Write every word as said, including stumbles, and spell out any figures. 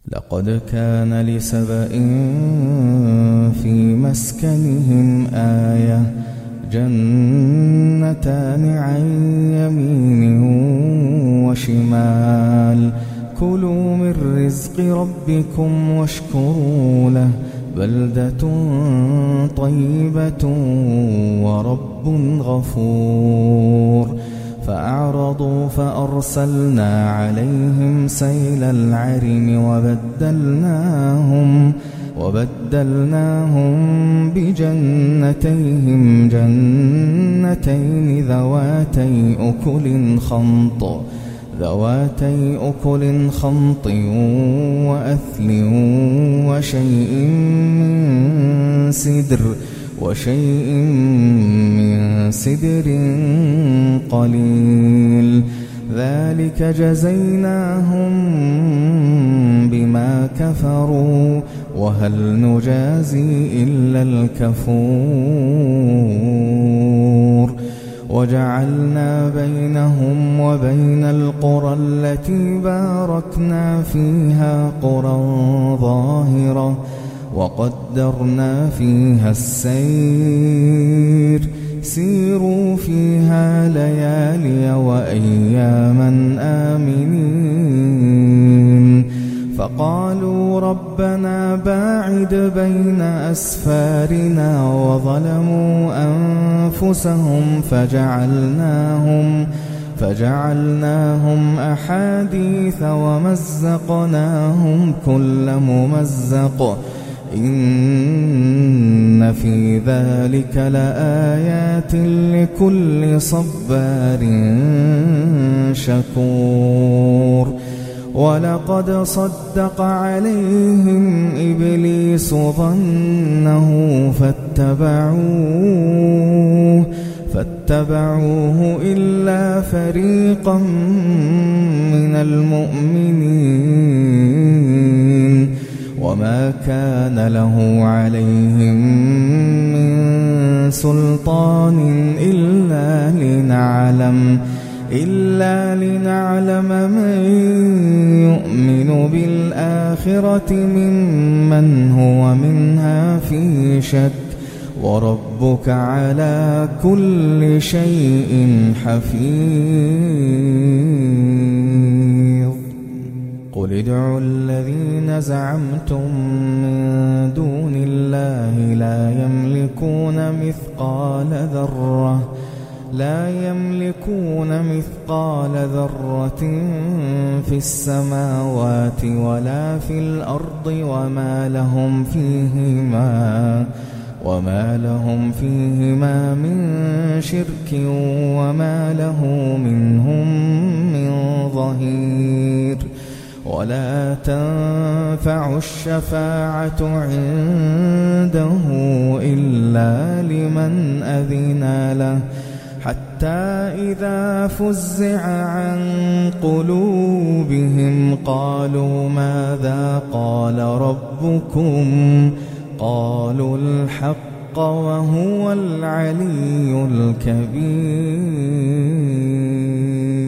لقد كان لسبإ في مسكنهم آية جنتان عن يمين وشمال كلوا من رزق ربكم واشكروا له بلدة طيبة ورب غفور فأعرضوا فأرسلنا عليهم سيل العرم وبدلناهم وبدلناهم بجنتيهم جنتين ذواتي أكل خمط ذواتي أكل خمط وأثل وشيء من سدر وشيء من سدر قليل ذلك جزيناهم بما كفروا وهل نجازي إلا الكفور وجعلنا بينهم وبين القرى التي باركنا فيها قرى ظاهرة وقدرنا فيها السير سيروا فيها ليالي وأياما آمنين فقالوا ربنا باعد بين أسفارنا وظلموا أنفسهم فجعلناهم فجعلناهم أحاديث ومزقناهم كل ممزق إن في ذلك لآيات لكل صبار شكور ولقد صدق عليهم إبليس ظنه فاتبعوه فاتبعوه إلا فريقا من المؤمنين وما كان له عليهم من سلطان إلا لنعلم إلا لنعلم من يؤمن بالآخرة ممن هو منها في شك وربك على كل شيء حفيظ قل ادعوا الذين زعمتم من دون الله لا يملكون مثقال ذرة لا يملكون مثقال ذرة في السماوات ولا في الأرض وما لهم فيهما وما لهم فيهما من شرك وما له منهم من ظهير ولا تنفع الشفاعة عنده إلا لمن أذن له حتى إذا فزع عن قلوبهم قالوا ماذا قال ربكم قالوا الحق وهو العلي الكبير.